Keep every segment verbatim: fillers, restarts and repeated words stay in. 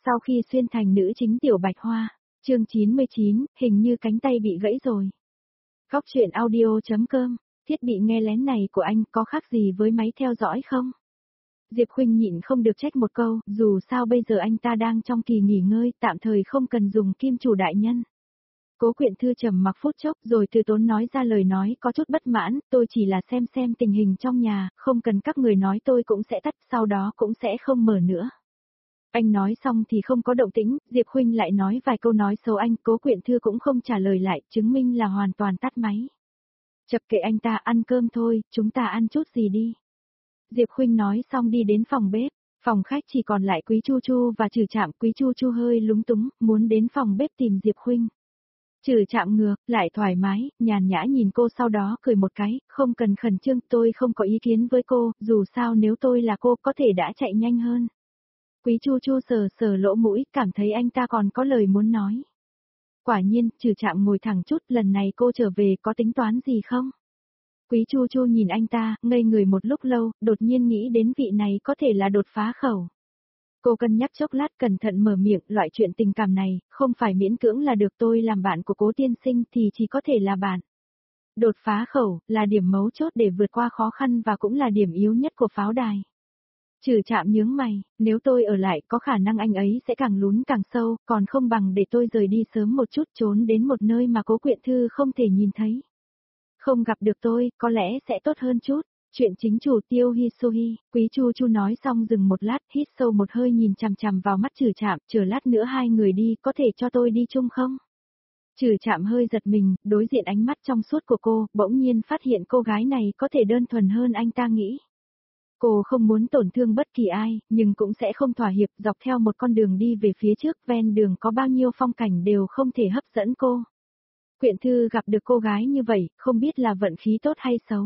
Sau khi xuyên thành nữ chính Tiểu Bạch Hoa, chương chín mươi chín, hình như cánh tay bị gãy rồi. Góc truyện audio.com, thiết bị nghe lén này của anh có khác gì với máy theo dõi không? Diệp Khuynh nhịn không được trách một câu, dù sao bây giờ anh ta đang trong kỳ nghỉ ngơi, tạm thời không cần dùng kim chủ đại nhân. Cố Quyện Thư trầm mặc phút chốc rồi từ tốn nói ra lời nói có chút bất mãn, tôi chỉ là xem xem tình hình trong nhà, không cần các người nói tôi cũng sẽ tắt, sau đó cũng sẽ không mở nữa. Anh nói xong thì không có động tĩnh, Diệp Khuynh lại nói vài câu nói xấu anh, Cố Quyện Thư cũng không trả lời lại, chứng minh là hoàn toàn tắt máy. Chập kệ anh ta, ăn cơm thôi, chúng ta ăn chút gì đi. Diệp Khuynh nói xong đi đến phòng bếp, phòng khách chỉ còn lại Quý Chu Chu và Trừ Trạm, Quý Chu Chu hơi lúng túng, muốn đến phòng bếp tìm Diệp Khuynh. Trừ Trạm ngược, lại thoải mái, nhàn nhã nhìn cô sau đó cười một cái, không cần khẩn trương, tôi không có ý kiến với cô, dù sao nếu tôi là cô có thể đã chạy nhanh hơn. Quý Chu Chu sờ sờ lỗ mũi, cảm thấy anh ta còn có lời muốn nói. Quả nhiên, Trừ Trạm ngồi thẳng chút, lần này cô trở về có tính toán gì không? Quý Chu Chu nhìn anh ta, ngây người một lúc lâu, đột nhiên nghĩ đến vị này có thể là đột phá khẩu. Cô cân nhắc chốc lát cẩn thận mở miệng, loại chuyện tình cảm này, không phải miễn cưỡng là được, tôi làm bạn của Cố tiên sinh thì chỉ có thể là bạn. Đột phá khẩu, là điểm mấu chốt để vượt qua khó khăn và cũng là điểm yếu nhất của pháo đài. Trừ Trạm nhướng mày, nếu tôi ở lại có khả năng anh ấy sẽ càng lún càng sâu, còn không bằng để tôi rời đi sớm một chút, trốn đến một nơi mà Cố Quyện Thư không thể nhìn thấy. Không gặp được tôi, có lẽ sẽ tốt hơn chút. Chuyện chính chủ Tiêu Hisohi, Quý Chu Chu nói xong dừng một lát, hít sâu một hơi nhìn chằm chằm vào mắt Trừ Trạm, chờ lát nữa hai người đi, có thể cho tôi đi chung không? Trừ Trạm hơi giật mình, đối diện ánh mắt trong suốt của cô, bỗng nhiên phát hiện cô gái này có thể đơn thuần hơn anh ta nghĩ. Cô không muốn tổn thương bất kỳ ai, nhưng cũng sẽ không thỏa hiệp, dọc theo một con đường đi về phía trước, ven đường có bao nhiêu phong cảnh đều không thể hấp dẫn cô. Quyện Thư gặp được cô gái như vậy, không biết là vận khí tốt hay xấu.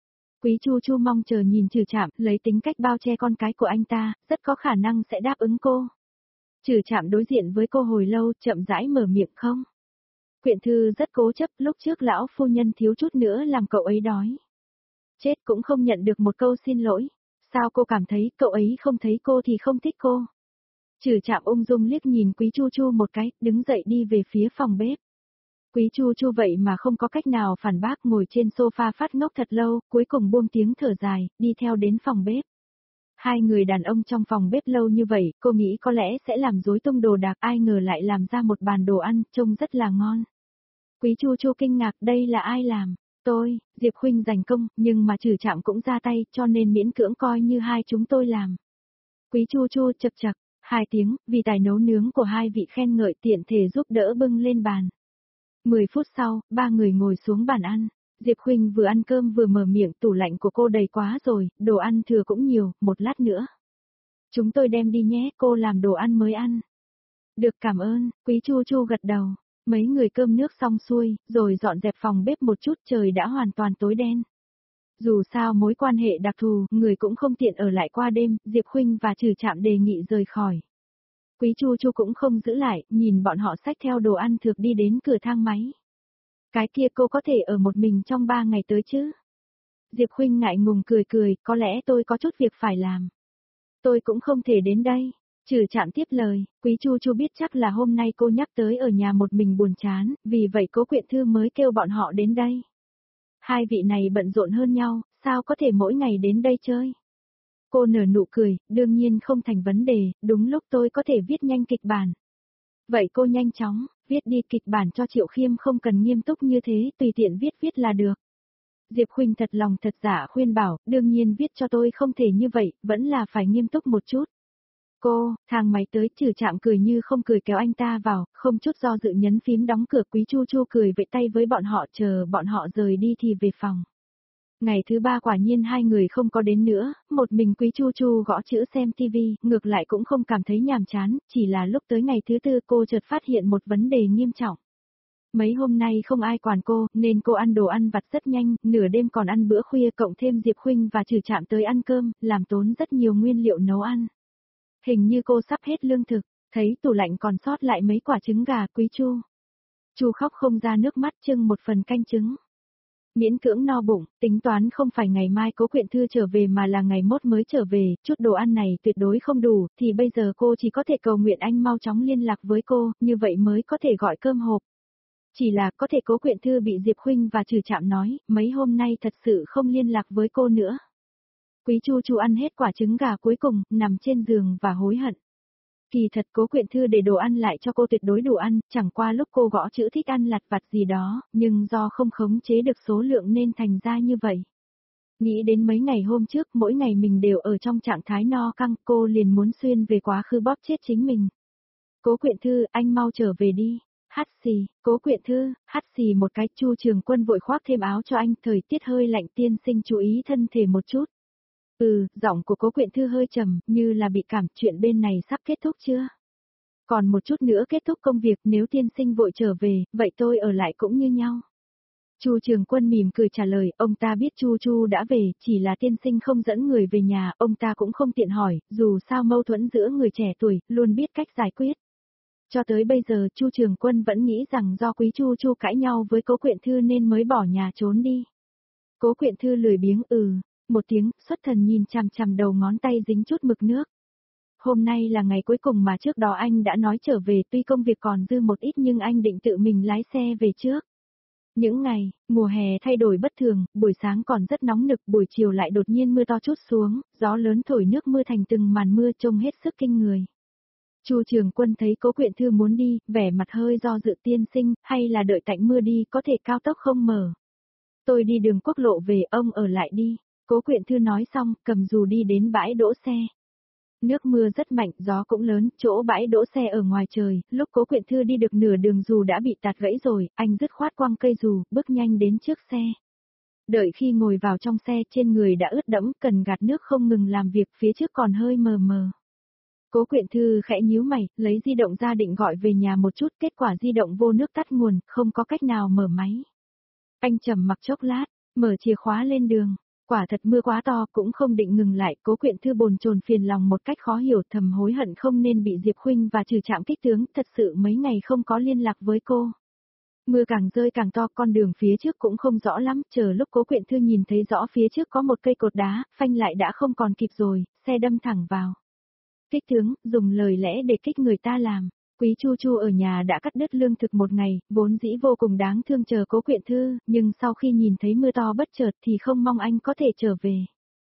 Quý Chu Chu mong chờ nhìn Trừ Trạm, lấy tính cách bao che con cái của anh ta, rất có khả năng sẽ đáp ứng cô. Trừ Trạm đối diện với cô hồi lâu, chậm rãi mở miệng không. Quyện Thư rất cố chấp, lúc trước lão phu nhân thiếu chút nữa làm cậu ấy đói. Chết cũng không nhận được một câu xin lỗi. Sao cô cảm thấy cậu ấy không thấy cô thì không thích cô? Trừ Trạm ung dung liếc nhìn Quý Chu Chu một cái, đứng dậy đi về phía phòng bếp. Quý Chu Chu vậy mà không có cách nào phản bác, ngồi trên sofa phát ngốc thật lâu, cuối cùng buông tiếng thở dài, đi theo đến phòng bếp. Hai người đàn ông trong phòng bếp lâu như vậy, cô nghĩ có lẽ sẽ làm rối tung đồ đạc, ai ngờ lại làm ra một bàn đồ ăn, trông rất là ngon. Quý Chu Chu kinh ngạc, đây là ai làm? Tôi, Diệp Khuynh giành công, nhưng mà Trừ Trạm cũng ra tay, cho nên miễn cưỡng coi như hai chúng tôi làm. Quý Chu Chu chập chập, hai tiếng, vì tài nấu nướng của hai vị khen ngợi tiện thể giúp đỡ bưng lên bàn. Mười phút sau, ba người ngồi xuống bàn ăn. Diệp Khuynh vừa ăn cơm vừa mở miệng, tủ lạnh của cô đầy quá rồi, đồ ăn thừa cũng nhiều, một lát nữa. Chúng tôi đem đi nhé, cô làm đồ ăn mới ăn. Được, cảm ơn, Quý Chu Chu gật đầu. Mấy người cơm nước xong xuôi, rồi dọn dẹp phòng bếp một chút, trời đã hoàn toàn tối đen. Dù sao mối quan hệ đặc thù, người cũng không tiện ở lại qua đêm, Diệp Khuynh và Trừ Trạm đề nghị rời khỏi. Quý Chu Chu cũng không giữ lại, nhìn bọn họ xách theo đồ ăn thực đi đến cửa thang máy. Cái kia cô có thể ở một mình trong ba ngày tới chứ? Diệp Khuynh ngại ngùng cười cười, có lẽ tôi có chút việc phải làm. Tôi cũng không thể đến đây. Trừ Trạm tiếp lời, Quý Chu Chu biết chắc là hôm nay cô nhắc tới ở nhà một mình buồn chán, vì vậy Cố Quyện Thư mới kêu bọn họ đến đây. Hai vị này bận rộn hơn nhau, sao có thể mỗi ngày đến đây chơi? Cô nở nụ cười, đương nhiên không thành vấn đề, đúng lúc tôi có thể viết nhanh kịch bản. Vậy cô nhanh chóng, viết đi, kịch bản cho Triệu Khiêm không cần nghiêm túc như thế, tùy tiện viết viết là được. Diệp Khuynh thật lòng thật giả khuyên bảo, đương nhiên viết cho tôi không thể như vậy, vẫn là phải nghiêm túc một chút. Cô, thang máy tới, Trừ Trạm cười như không cười kéo anh ta vào, không chút do dự nhấn phím đóng cửa. Quý Chu Chu cười vẫy tay với bọn họ, chờ bọn họ rời đi thì về phòng. Ngày thứ ba quả nhiên hai người không có đến nữa, một mình Quý Chu Chu gõ chữ xem tivi, ngược lại cũng không cảm thấy nhàm chán, chỉ là lúc tới ngày thứ tư cô chợt phát hiện một vấn đề nghiêm trọng. Mấy hôm nay không ai quản cô, nên cô ăn đồ ăn vặt rất nhanh, nửa đêm còn ăn bữa khuya, cộng thêm Diệp Khuynh và Trừ Trạm tới ăn cơm, làm tốn rất nhiều nguyên liệu nấu ăn. Hình như cô sắp hết lương thực, thấy tủ lạnh còn sót lại mấy quả trứng gà. Quý Chu Chu khóc không ra nước mắt, trưng một phần canh trứng. Miễn cưỡng no bụng, tính toán không phải ngày mai Cố Quyện Thư trở về mà là ngày mốt mới trở về, chút đồ ăn này tuyệt đối không đủ, thì bây giờ cô chỉ có thể cầu nguyện anh mau chóng liên lạc với cô, như vậy mới có thể gọi cơm hộp. Chỉ là có thể Cố Quyện Thư bị Diệp Khuynh và Trừ Trạm nói, mấy hôm nay thật sự không liên lạc với cô nữa. Quý Chu Chu ăn hết quả trứng gà cuối cùng, nằm trên giường và hối hận. Kỳ thật Cố Quyện Thư để đồ ăn lại cho cô tuyệt đối đủ ăn, chẳng qua lúc cô gõ chữ thích ăn lặt vặt gì đó, nhưng do không khống chế được số lượng nên thành ra như vậy. Nghĩ đến mấy ngày hôm trước, mỗi ngày mình đều ở trong trạng thái no căng, cô liền muốn xuyên về quá khứ bóp chết chính mình. Cố Quyện Thư, anh mau trở về đi. Hắt xì, Cố Quyện Thư, hắt xì một cái, Chu Trường Quân vội khoác thêm áo cho anh, thời tiết hơi lạnh, tiên sinh chú ý thân thể một chút. Ừ, giọng của Cố Quyện Thư hơi trầm, như là bị cảm, chuyện bên này sắp kết thúc chưa? Còn một chút nữa kết thúc công việc, nếu tiên sinh vội trở về, vậy tôi ở lại cũng như nhau. Chu Trường Quân mỉm cười trả lời, ông ta biết Chu Chu đã về, chỉ là tiên sinh không dẫn người về nhà, ông ta cũng không tiện hỏi, dù sao mâu thuẫn giữa người trẻ tuổi, luôn biết cách giải quyết. Cho tới bây giờ Chu Trường Quân vẫn nghĩ rằng do Quý Chu Chu cãi nhau với Cố Quyện Thư nên mới bỏ nhà trốn đi. Cố Quyện Thư lười biếng ừ, một tiếng, xuất thần nhìn chằm chằm đầu ngón tay dính chút mực nước. Hôm nay là ngày cuối cùng mà trước đó anh đã nói trở về, tuy công việc còn dư một ít nhưng anh định tự mình lái xe về trước. Những ngày, mùa hè thay đổi bất thường, buổi sáng còn rất nóng nực, buổi chiều lại đột nhiên mưa to trút xuống, gió lớn thổi nước mưa thành từng màn mưa trông hết sức kinh người. Chu Trường Quân thấy Cố Quyện Thư muốn đi, vẻ mặt hơi do dự, tiên sinh, hay là đợi tạnh mưa đi, có thể cao tốc không mở. Tôi đi đường quốc lộ về, ông ở lại đi. Cố Quyện Thư nói xong, cầm dù đi đến bãi đỗ xe. Nước mưa rất mạnh, gió cũng lớn, chỗ bãi đỗ xe ở ngoài trời, lúc Cố Quyện Thư đi được nửa đường dù đã bị tạt gãy rồi, anh dứt khoát quăng cây dù, bước nhanh đến trước xe. Đợi khi ngồi vào trong xe, trên người đã ướt đẫm, cần gạt nước không ngừng làm việc, phía trước còn hơi mờ mờ. Cố Quyện Thư khẽ nhíu mày, lấy di động ra định gọi về nhà một chút, kết quả di động vô nước tắt nguồn, không có cách nào mở máy. Anh trầm mặc chốc lát, mở chìa khóa lên đường. Quả thật mưa quá to, cũng không định ngừng lại, Cố Quyện Thư bồn chồn phiền lòng một cách khó hiểu, thầm hối hận không nên bị Diệp Khuynh và Trừ Trạm kích tướng, thật sự mấy ngày không có liên lạc với cô. Mưa càng rơi càng to, con đường phía trước cũng không rõ lắm, chờ lúc Cố Quyện Thư nhìn thấy rõ phía trước có một cây cột đá, phanh lại đã không còn kịp rồi, xe đâm thẳng vào. Kích tướng, dùng lời lẽ để kích người ta làm. Quý Chu Chu ở nhà đã cắt đứt lương thực một ngày, vốn dĩ vô cùng đáng thương chờ Cố Quyện Thư, nhưng sau khi nhìn thấy mưa to bất chợt thì không mong anh có thể trở về.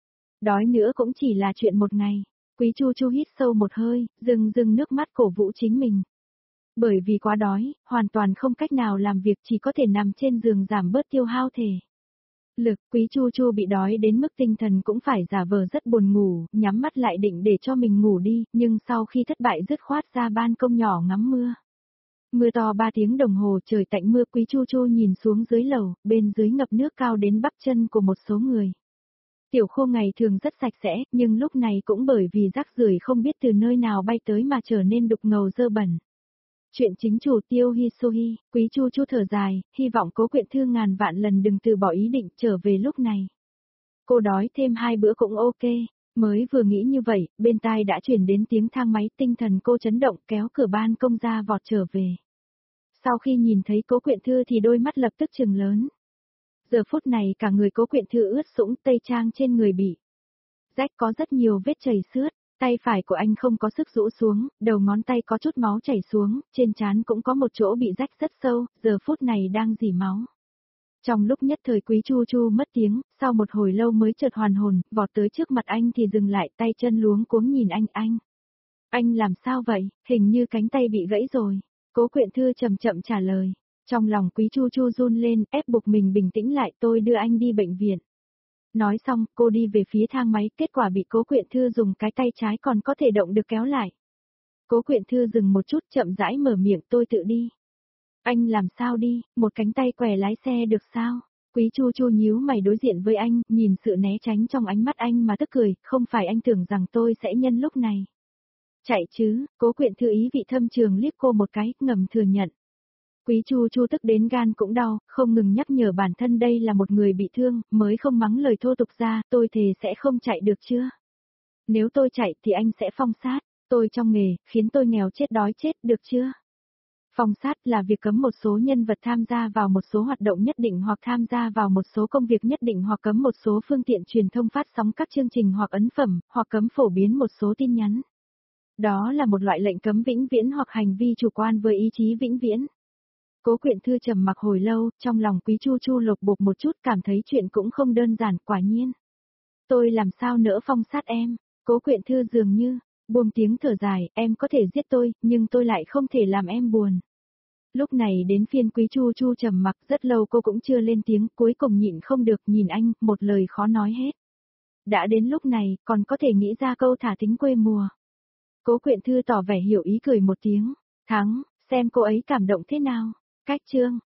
Đói nữa cũng chỉ là chuyện một ngày. Quý Chu Chu hít sâu một hơi, rưng rưng nước mắt cổ vũ chính mình. Bởi vì quá đói, hoàn toàn không cách nào làm việc, chỉ có thể nằm trên giường giảm bớt tiêu hao thể lực. Quý Chu Chu bị đói đến mức tinh thần cũng phải giả vờ rất buồn ngủ, nhắm mắt lại định để cho mình ngủ đi, nhưng sau khi thất bại dứt khoát ra ban công nhỏ ngắm mưa. Mưa to ba tiếng đồng hồ, trời tạnh mưa, Quý Chu Chu nhìn xuống dưới lầu, bên dưới ngập nước cao đến bắp chân của một số người. Tiểu Khô ngày thường rất sạch sẽ, nhưng lúc này cũng bởi vì rác rưởi không biết từ nơi nào bay tới mà trở nên đục ngầu dơ bẩn. Chuyện chính chủ Tiêu Hi Sohi, Quý Chu Chu thở dài, hy vọng Cố Quyện Thư ngàn vạn lần đừng từ bỏ ý định trở về lúc này. Cô đói thêm hai bữa cũng ok, mới vừa nghĩ như vậy, bên tai đã chuyển đến tiếng thang máy, tinh thần cô chấn động, kéo cửa ban công ra vọt trở về. Sau khi nhìn thấy Cố Quyện Thư thì đôi mắt lập tức trừng lớn. Giờ phút này cả người Cố Quyện Thư ướt sũng, tây trang trên người bị rách, có rất nhiều vết chảy xước. Tay phải của anh không có sức rũ xuống, đầu ngón tay có chút máu chảy xuống, trên trán cũng có một chỗ bị rách rất sâu, giờ phút này đang rỉ máu. Trong lúc nhất thời Quý Chu Chu mất tiếng, sau một hồi lâu mới chợt hoàn hồn, vọt tới trước mặt anh thì dừng lại, tay chân luống cuống nhìn anh, anh. Anh làm sao vậy, hình như cánh tay bị gãy rồi. Cố Quyện Thư chậm chậm trả lời. Trong lòng Quý Chu Chu run lên, ép buộc mình bình tĩnh lại, tôi đưa anh đi bệnh viện. Nói xong, cô đi về phía thang máy, kết quả bị Cố Quyện Thư dùng cái tay trái còn có thể động được kéo lại. Cố Quyện Thư dừng một chút, chậm rãi mở miệng, tôi tự đi. Anh làm sao đi, một cánh tay què lái xe được sao? Quý Chu Chu nhíu mày đối diện với anh, nhìn sự né tránh trong ánh mắt anh mà tức cười, không phải anh tưởng rằng tôi sẽ nhân lúc này. Chạy chứ, Cố Quyện Thư ý vị thâm trường liếc cô một cái, ngầm thừa nhận. Quý Chu Chu tức đến gan cũng đau, không ngừng nhắc nhở bản thân đây là một người bị thương, mới không mắng lời thô tục ra, tôi thề sẽ không chạy được chưa? Nếu tôi chạy thì anh sẽ phong sát, tôi trong nghề, khiến tôi nghèo chết đói chết, được chưa? Phong sát là việc cấm một số nhân vật tham gia vào một số hoạt động nhất định hoặc tham gia vào một số công việc nhất định hoặc cấm một số phương tiện truyền thông phát sóng các chương trình hoặc ấn phẩm, hoặc cấm phổ biến một số tin nhắn. Đó là một loại lệnh cấm vĩnh viễn hoặc hành vi chủ quan với ý chí vĩnh viễn. Cố Quyện Thư trầm mặc hồi lâu, trong lòng Quý Chu Chu lột bột một chút, cảm thấy chuyện cũng không đơn giản, quả nhiên. Tôi làm sao nỡ phong sát em? Cố Quyện Thư dường như buông tiếng thở dài, em có thể giết tôi, nhưng tôi lại không thể làm em buồn. Lúc này đến phiên Quý Chu Chu trầm mặc, rất lâu cô cũng chưa lên tiếng, cuối cùng nhịn không được nhìn anh, một lời khó nói hết. Đã đến lúc này, còn có thể nghĩ ra câu thả thính quê mùa. Cố Quyện Thư tỏ vẻ hiểu ý cười một tiếng, thắng, xem cô ấy cảm động thế nào. Cách chương